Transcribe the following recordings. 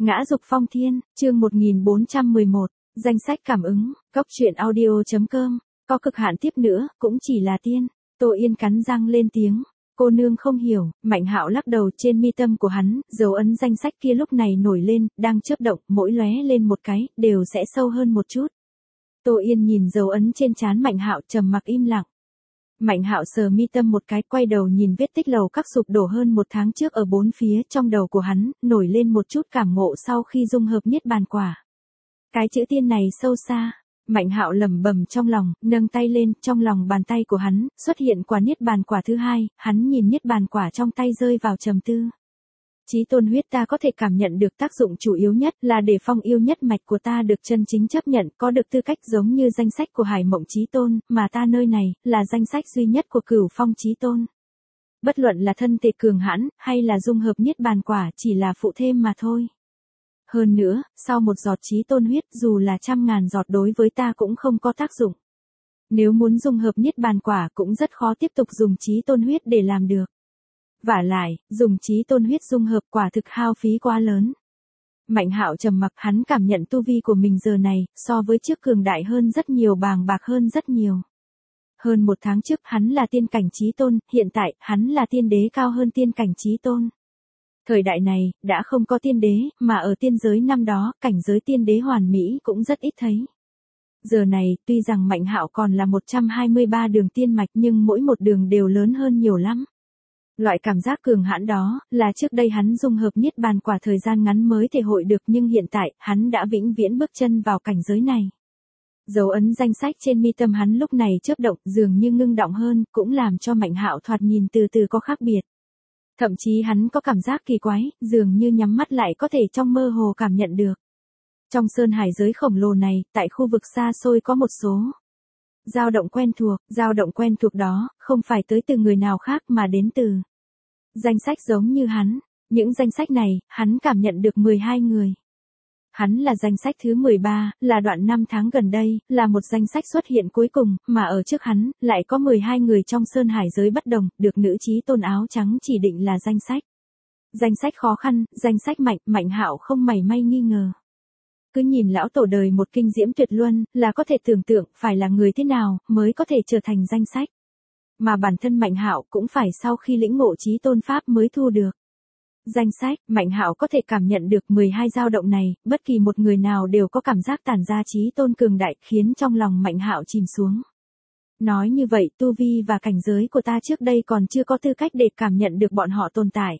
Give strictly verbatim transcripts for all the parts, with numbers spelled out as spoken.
Ngã dục phong thiên, chương một nghìn bốn trăm mười một, danh sách cảm ứng, cốc truyện audio.com, có cực hạn tiếp nữa, cũng chỉ là tiên. Tô Yên cắn răng lên tiếng, cô nương không hiểu. Mạnh Hạo lắc đầu. Trên mi tâm của hắn, dấu ấn danh sách kia lúc này nổi lên, đang chớp động, mỗi lóe lên một cái, đều sẽ sâu hơn một chút. Tô Yên nhìn dấu ấn trên trán Mạnh Hạo, trầm mặc im lặng. Mạnh Hạo sờ mi tâm một cái, quay đầu nhìn vết tích lầu các sụp đổ hơn một tháng trước ở bốn phía. Trong đầu của hắn nổi lên một chút cảm ngộ sau khi dung hợp niết bàn quả. Cái chữ tiên này sâu xa. Mạnh Hạo lẩm bẩm trong lòng, nâng tay lên. Trong lòng bàn tay của hắn xuất hiện quả niết bàn quả thứ hai. Hắn nhìn niết bàn quả trong tay rơi vào trầm tư. Chí tôn huyết ta có thể cảm nhận được tác dụng chủ yếu nhất là để phong yêu nhất mạch của ta được chân chính chấp nhận, có được tư cách giống như danh sách của Hải Mộng Chí tôn, mà ta nơi này là danh sách duy nhất của Cửu Phong Chí tôn. Bất luận là thân thể cường hãn hay là dung hợp niết bàn quả chỉ là phụ thêm mà thôi. Hơn nữa, sau một giọt chí tôn huyết dù là trăm ngàn giọt đối với ta cũng không có tác dụng. Nếu muốn dung hợp niết bàn quả cũng rất khó tiếp tục dùng chí tôn huyết để làm được. Vả lại, dùng chí tôn huyết dung hợp quả thực hao phí quá lớn. Mạnh Hạo trầm mặc, hắn cảm nhận tu vi của mình giờ này, so với trước cường đại hơn rất nhiều, bàng bạc hơn rất nhiều. Hơn một tháng trước hắn là tiên cảnh chí tôn, hiện tại hắn là tiên đế cao hơn tiên cảnh chí tôn. Thời đại này, đã không có tiên đế, mà ở tiên giới năm đó, cảnh giới tiên đế hoàn mỹ cũng rất ít thấy. Giờ này, tuy rằng Mạnh Hạo còn là một trăm hai mươi ba đường tiên mạch nhưng mỗi một đường đều lớn hơn nhiều lắm. Loại cảm giác cường hãn đó, là trước đây hắn dung hợp niết bàn quả thời gian ngắn mới thể hội được, nhưng hiện tại, hắn đã vĩnh viễn bước chân vào cảnh giới này. Dấu ấn danh sách trên mi tâm hắn lúc này chớp động, dường như ngưng động hơn, cũng làm cho Mạnh Hạo thoạt nhìn từ từ có khác biệt. Thậm chí hắn có cảm giác kỳ quái, dường như nhắm mắt lại có thể trong mơ hồ cảm nhận được. Trong sơn hải giới khổng lồ này, tại khu vực xa xôi có một số dao động quen thuộc, dao động quen thuộc đó, không phải tới từ người nào khác mà đến từ danh sách giống như hắn. Những danh sách này, hắn cảm nhận được mười hai người. Hắn là danh sách thứ mười ba, là đoạn năm tháng gần đây, là một danh sách xuất hiện cuối cùng, mà ở trước hắn, lại có mười hai người trong sơn hải giới bất đồng, được nữ chí tôn áo trắng chỉ định là danh sách. Danh sách khó khăn, danh sách mạnh, Mạnh Hạo không mảy may nghi ngờ. Cứ nhìn lão tổ đời một kinh diễm tuyệt luân, là có thể tưởng tượng phải là người thế nào mới có thể trở thành danh sách. Mà bản thân Mạnh Hạo cũng phải sau khi lĩnh ngộ chí tôn pháp mới thu được danh sách. Mạnh Hạo có thể cảm nhận được mười hai dao động này, bất kỳ một người nào đều có cảm giác tản ra chí tôn cường đại, khiến trong lòng Mạnh Hạo chìm xuống. Nói như vậy, tu vi và cảnh giới của ta trước đây còn chưa có tư cách để cảm nhận được bọn họ tồn tại.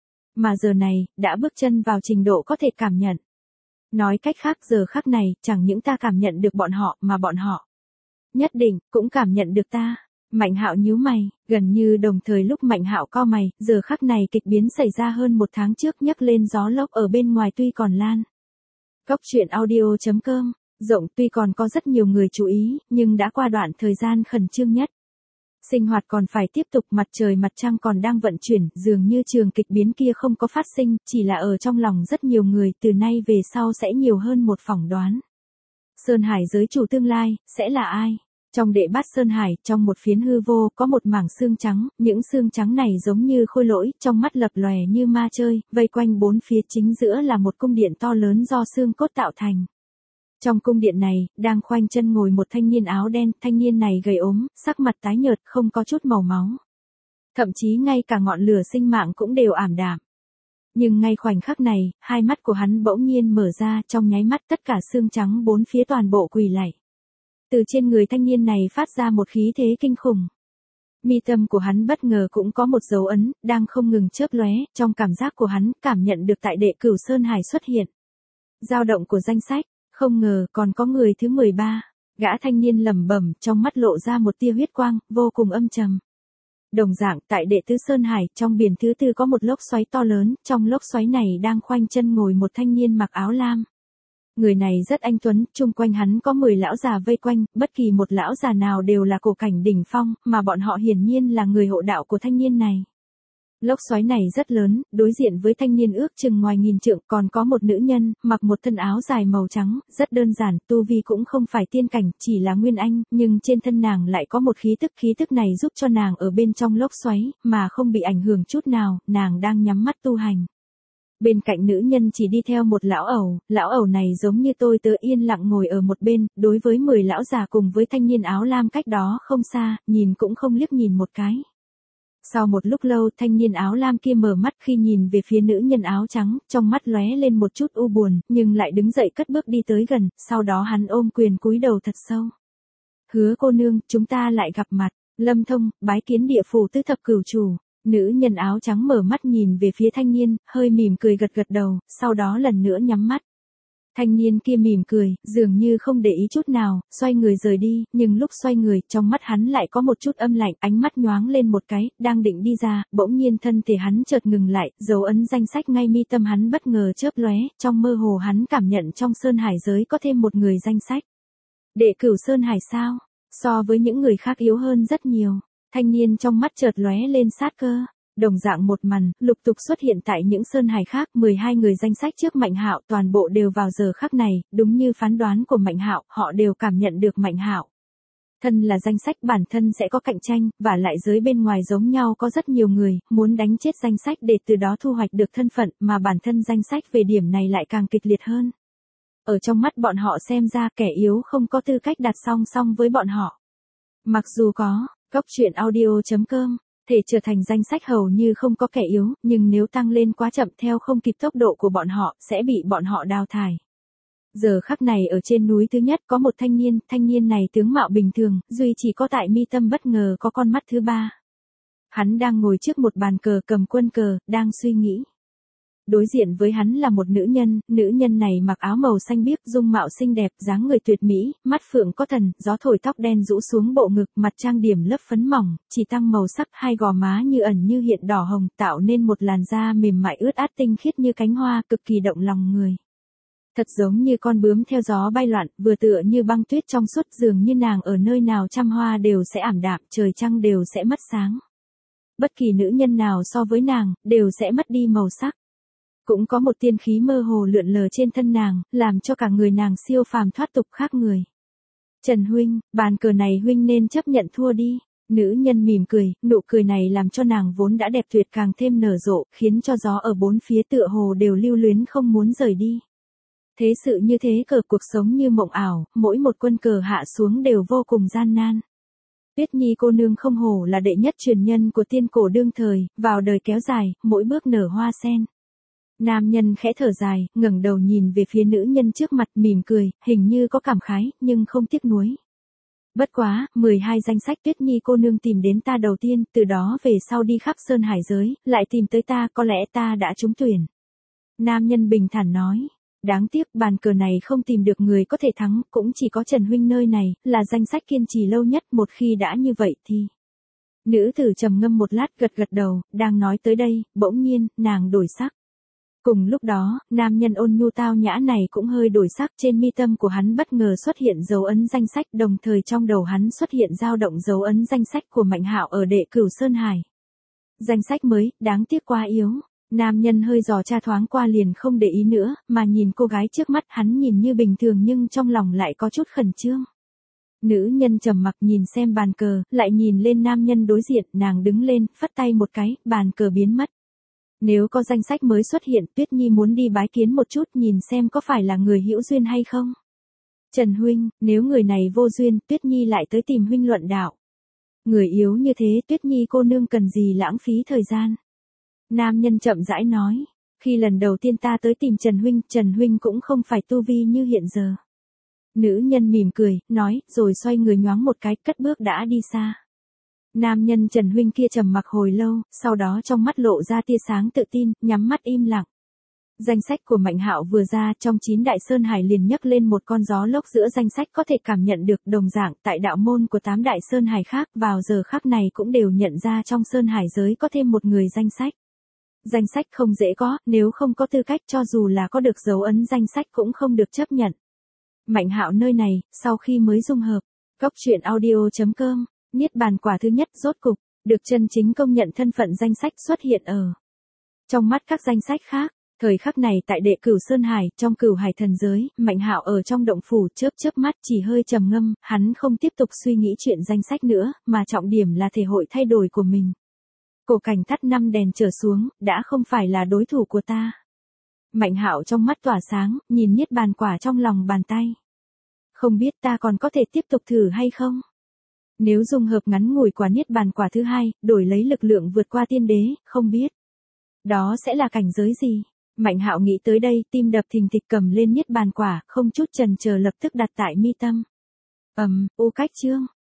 Mà giờ này, đã bước chân vào trình độ có thể cảm nhận. Nói cách khác, giờ khắc này, chẳng những ta cảm nhận được bọn họ, mà bọn họ nhất định cũng cảm nhận được ta. Mạnh Hạo nhíu mày, gần như đồng thời lúc Mạnh Hạo cau mày, giờ khắc này kịch biến xảy ra hơn một tháng trước, nhấc lên gió lốc ở bên ngoài tuy còn lan. Cốc truyện audio.com, rộng tuy còn có rất nhiều người chú ý, nhưng đã qua đoạn thời gian khẩn trương nhất. Sinh hoạt còn phải tiếp tục, mặt trời mặt trăng còn đang vận chuyển, dường như trường kịch biến kia không có phát sinh, chỉ là ở trong lòng rất nhiều người, từ nay về sau sẽ nhiều hơn một phỏng đoán. Sơn hải giới chủ tương lai, sẽ là ai? Trong đệ bát Sơn Hải, trong một phiến hư vô, có một mảng xương trắng, những xương trắng này giống như khôi lỗi, trong mắt lập lòe như ma chơi, vây quanh bốn phía, chính giữa là một cung điện to lớn do xương cốt tạo thành. Trong cung điện này, đang khoanh chân ngồi một thanh niên áo đen, thanh niên này gầy ốm, sắc mặt tái nhợt, không có chút màu máu. Thậm chí ngay cả ngọn lửa sinh mạng cũng đều ảm đạm. Nhưng ngay khoảnh khắc này, hai mắt của hắn bỗng nhiên mở ra, trong nháy mắt tất cả xương trắng bốn phía toàn bộ quỳ lạy. Từ trên người thanh niên này phát ra một khí thế kinh khủng. Mi tâm của hắn bất ngờ cũng có một dấu ấn, đang không ngừng chớp lóe, trong cảm giác của hắn, cảm nhận được tại đệ Cửu Sơn Hải xuất hiện dao động của danh sách, không ngờ còn có người thứ mười ba. Gã thanh niên lẩm bẩm, trong mắt lộ ra một tia huyết quang, vô cùng âm trầm. Đồng dạng, tại đệ tứ Sơn Hải, trong biển thứ tư có một lốc xoáy to lớn, trong lốc xoáy này đang khoanh chân ngồi một thanh niên mặc áo lam. Người này rất anh tuấn, chung quanh hắn có mười lão già vây quanh, bất kỳ một lão già nào đều là cổ cảnh đỉnh phong, mà bọn họ hiển nhiên là người hộ đạo của thanh niên này. Lốc xoáy này rất lớn, đối diện với thanh niên ước chừng ngoài nghìn trượng, còn có một nữ nhân, mặc một thân áo dài màu trắng, rất đơn giản, tu vi cũng không phải tiên cảnh, chỉ là nguyên anh, nhưng trên thân nàng lại có một khí tức, khí tức này giúp cho nàng ở bên trong lốc xoáy, mà không bị ảnh hưởng chút nào, nàng đang nhắm mắt tu hành. Bên cạnh nữ nhân chỉ đi theo một lão ẩu, lão ẩu này giống như tôi tớ yên lặng ngồi ở một bên, đối với mười lão già cùng với thanh niên áo lam cách đó không xa, nhìn cũng không liếc nhìn một cái. Sau một lúc lâu, thanh niên áo lam kia mở mắt khi nhìn về phía nữ nhân áo trắng, trong mắt lóe lên một chút u buồn, nhưng lại đứng dậy cất bước đi tới gần, sau đó hắn ôm quyền cúi đầu thật sâu. Hứa cô nương, chúng ta lại gặp mặt, Lâm Thông, bái kiến địa phủ tứ thập cửu chủ. Nữ nhân áo trắng mở mắt nhìn về phía thanh niên, hơi mỉm cười gật gật đầu, sau đó lần nữa nhắm mắt. Thanh niên kia mỉm cười, dường như không để ý chút nào, xoay người rời đi, nhưng lúc xoay người, trong mắt hắn lại có một chút âm lạnh, ánh mắt nhoáng lên một cái, đang định đi ra, bỗng nhiên thân thể hắn chợt ngừng lại, dấu ấn danh sách ngay mi tâm hắn bất ngờ chớp lóe, trong mơ hồ hắn cảm nhận trong Sơn Hải giới có thêm một người danh sách. Đệ cửu Sơn Hải sao? So với những người khác yếu hơn rất nhiều. Thanh niên trong mắt chợt lóe lên sát cơ. Đồng dạng một màn, lục tục xuất hiện tại những sơn hải khác, mười hai người danh sách trước Mạnh Hạo, toàn bộ đều vào giờ khắc này, đúng như phán đoán của Mạnh Hạo, họ đều cảm nhận được Mạnh Hạo. Thân là danh sách bản thân sẽ có cạnh tranh, và lại giới bên ngoài giống nhau có rất nhiều người, muốn đánh chết danh sách để từ đó thu hoạch được thân phận, mà bản thân danh sách về điểm này lại càng kịch liệt hơn. Ở trong mắt bọn họ xem ra kẻ yếu không có tư cách đặt song song với bọn họ. Mặc dù có, Cốc truyện audio chấm com thể trở thành danh sách hầu như không có kẻ yếu, nhưng nếu tăng lên quá chậm theo không kịp tốc độ của bọn họ, sẽ bị bọn họ đào thải. Giờ khắc này ở trên núi thứ nhất có một thanh niên, thanh niên này tướng mạo bình thường, duy chỉ có tại mi tâm bất ngờ có con mắt thứ ba. Hắn đang ngồi trước một bàn cờ cầm quân cờ, đang suy nghĩ. Đối diện với hắn là một nữ nhân, nữ nhân này mặc áo màu xanh biếc, dung mạo xinh đẹp, dáng người tuyệt mỹ, mắt phượng có thần, gió thổi tóc đen rũ xuống bộ ngực, mặt trang điểm lớp phấn mỏng, chỉ tăng màu sắc, hai gò má như ẩn như hiện đỏ hồng, tạo nên một làn da mềm mại ướt át tinh khiết như cánh hoa, cực kỳ động lòng người. Thật giống như con bướm theo gió bay loạn, vừa tựa như băng tuyết trong suốt, dường như nàng ở nơi nào trăm hoa đều sẽ ảm đạm, trời trăng đều sẽ mất sáng. Bất kỳ nữ nhân nào so với nàng, đều sẽ mất đi màu sắc. Cũng có một tiên khí mơ hồ lượn lờ trên thân nàng, làm cho cả người nàng siêu phàm thoát tục khác người. Trần huynh, bàn cờ này huynh nên chấp nhận thua đi. Nữ nhân mỉm cười, nụ cười này làm cho nàng vốn đã đẹp tuyệt càng thêm nở rộ, khiến cho gió ở bốn phía tựa hồ đều lưu luyến không muốn rời đi. Thế sự như thế, cờ cuộc sống như mộng ảo, mỗi một quân cờ hạ xuống đều vô cùng gian nan. Tuyết Nhi cô nương không hổ là đệ nhất truyền nhân của tiên cổ đương thời, vào đời kéo dài, mỗi bước nở hoa sen. Nam nhân khẽ thở dài, ngẩng đầu nhìn về phía nữ nhân trước mặt, mỉm cười, hình như có cảm khái, nhưng không tiếc nuối. Bất quá, mười hai danh sách Tuyết Nhi cô nương tìm đến ta đầu tiên, từ đó về sau đi khắp sơn hải giới, lại tìm tới ta, có lẽ ta đã trúng tuyển. Nam nhân bình thản nói, đáng tiếc bàn cờ này không tìm được người có thể thắng, cũng chỉ có Trần huynh nơi này, là danh sách kiên trì lâu nhất, một khi đã như vậy thì... Nữ tử trầm ngâm một lát gật gật đầu, đang nói tới đây, bỗng nhiên, nàng đổi sắc. Cùng lúc đó, nam nhân ôn nhu tao nhã này cũng hơi đổi sắc, trên mi tâm của hắn bất ngờ xuất hiện dấu ấn danh sách, đồng thời trong đầu hắn xuất hiện dao động dấu ấn danh sách của Mạnh Hạo ở đệ cửu Sơn Hải. Danh sách mới, đáng tiếc quá yếu. Nam nhân hơi dò tra thoáng qua liền không để ý nữa, mà nhìn cô gái trước mắt, hắn nhìn như bình thường nhưng trong lòng lại có chút khẩn trương. Nữ nhân trầm mặc nhìn xem bàn cờ, lại nhìn lên nam nhân đối diện, nàng đứng lên, phất tay một cái, bàn cờ biến mất. Nếu có danh sách mới xuất hiện, Tuyết Nhi muốn đi bái kiến một chút, nhìn xem có phải là người hữu duyên hay không. Trần huynh, nếu người này vô duyên, Tuyết Nhi lại tới tìm huynh luận đạo. Người yếu như thế, Tuyết Nhi cô nương cần gì lãng phí thời gian. Nam nhân chậm rãi nói, khi lần đầu tiên ta tới tìm Trần huynh, Trần huynh cũng không phải tu vi như hiện giờ. Nữ nhân mỉm cười, nói, rồi xoay người nhoáng một cái, cất bước đã đi xa. Nam nhân Trần huynh kia trầm mặc hồi lâu, sau đó trong mắt lộ ra tia sáng tự tin, nhắm mắt im lặng. Danh sách của Mạnh Hạo vừa ra, trong chín đại sơn hải liền nhấc lên một con gió lốc, giữa danh sách có thể cảm nhận được, đồng dạng tại đạo môn của tám đại sơn hải khác, vào giờ khắc này cũng đều nhận ra trong sơn hải giới có thêm một người danh sách. Danh sách không dễ có, nếu không có tư cách, cho dù là có được dấu ấn danh sách cũng không được chấp nhận. Mạnh Hạo nơi này, sau khi mới dung hợp, Cốc truyện audio chấm com, niết bàn quả thứ nhất rốt cục, được chân chính công nhận thân phận danh sách xuất hiện ở. Trong mắt các danh sách khác, thời khắc này tại đệ cửu Sơn Hải, trong cửu hải thần giới, Mạnh Hạo ở trong động phủ chớp chớp mắt, chỉ hơi trầm ngâm, hắn không tiếp tục suy nghĩ chuyện danh sách nữa, mà trọng điểm là thể hội thay đổi của mình. Cổ cảnh thắt năm đèn trở xuống, đã không phải là đối thủ của ta. Mạnh Hạo trong mắt tỏa sáng, nhìn niết bàn quả trong lòng bàn tay. Không biết ta còn có thể tiếp tục thử hay không? Nếu dung hợp ngắn ngủi quả niết bàn quả thứ hai, đổi lấy lực lượng vượt qua tiên đế, không biết. Đó sẽ là cảnh giới gì? Mạnh Hạo nghĩ tới đây, tim đập thình thịch, cầm lên niết bàn quả, không chút chần chờ lập tức đặt tại mi tâm. Ầm, um, ô cách chương.